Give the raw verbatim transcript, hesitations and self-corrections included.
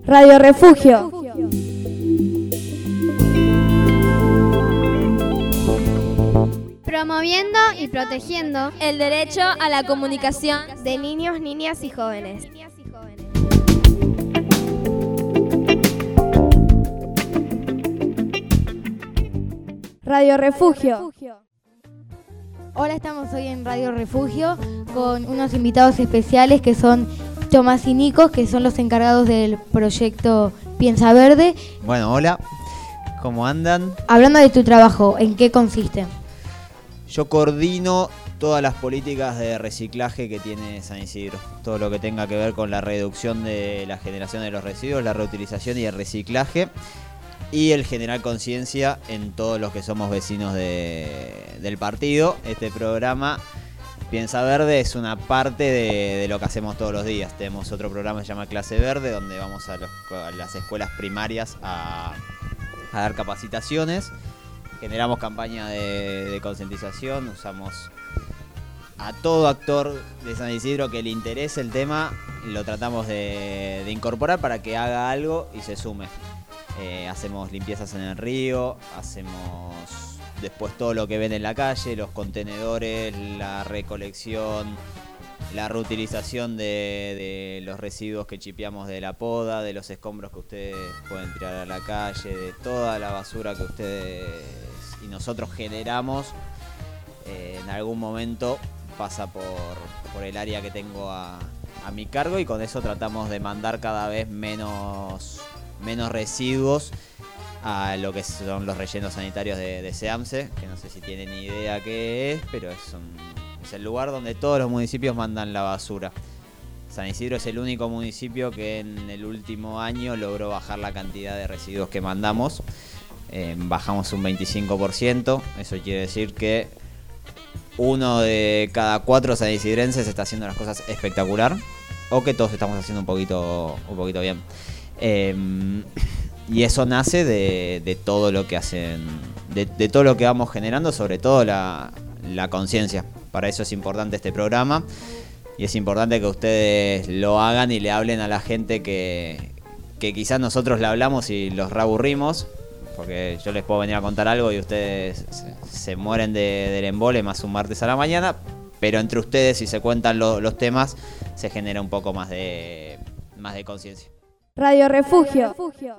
Radio Refugio. Promoviendo y protegiendo el derecho a la comunicación de niños, niñas y jóvenes. Radio Refugio. Hola, estamos hoy en Radio Refugio con unos invitados especiales que son Tomás y Nico, que son los encargados del proyecto Piensa Verde. Bueno, hola, ¿cómo andan? Hablando de tu trabajo, ¿en qué consiste? Yo coordino todas las políticas de reciclaje que tiene San Isidro. Todo lo que tenga que ver con la reducción de la generación de los residuos, la reutilización y el reciclaje. Y el generar conciencia en todos los que somos vecinos de, del partido. Este programa Piensa Verde es una parte de, de lo que hacemos todos los días. Tenemos otro programa que se llama Clase Verde, donde vamos a, los, a las escuelas primarias a, a dar capacitaciones. Generamos campaña de, de concientización, usamos a todo actor de San Isidro que le interese el tema, lo tratamos de, de incorporar para que haga algo y se sume. Eh, hacemos limpiezas en el río, hacemos después todo lo que ven en la calle, los contenedores, la recolección, la reutilización de, de los residuos que chipeamos de la poda, de los escombros que ustedes pueden tirar a la calle, de toda la basura que ustedes y nosotros generamos. Eh, en algún momento pasa por, por el área que tengo a, a mi cargo y con eso tratamos de mandar cada vez menos... menos residuos a lo que son los rellenos sanitarios de, de SEAMSE, que no sé si tienen ni idea qué es, pero es, un, es el lugar donde todos los municipios mandan la basura. San Isidro es el único municipio que en el último año logró bajar la cantidad de residuos que mandamos. Eh, bajamos un veinticinco por ciento, eso quiere decir que uno de cada cuatro sanisidrenses está haciendo las cosas espectacular, o que todos estamos haciendo un poquito, un poquito bien. Eh, y eso nace de, de todo lo que hacen, de, de todo lo que vamos generando, sobre todo la, la conciencia. Para eso es importante este programa y es importante que ustedes lo hagan y le hablen a la gente que, que quizás nosotros le hablamos y los reaburrimos, porque yo les puedo venir a contar algo y ustedes se, se mueren de, del embole más un martes a la mañana, pero entre ustedes, si se cuentan lo, los temas, se genera un poco más de, más de conciencia. Radio Refugio.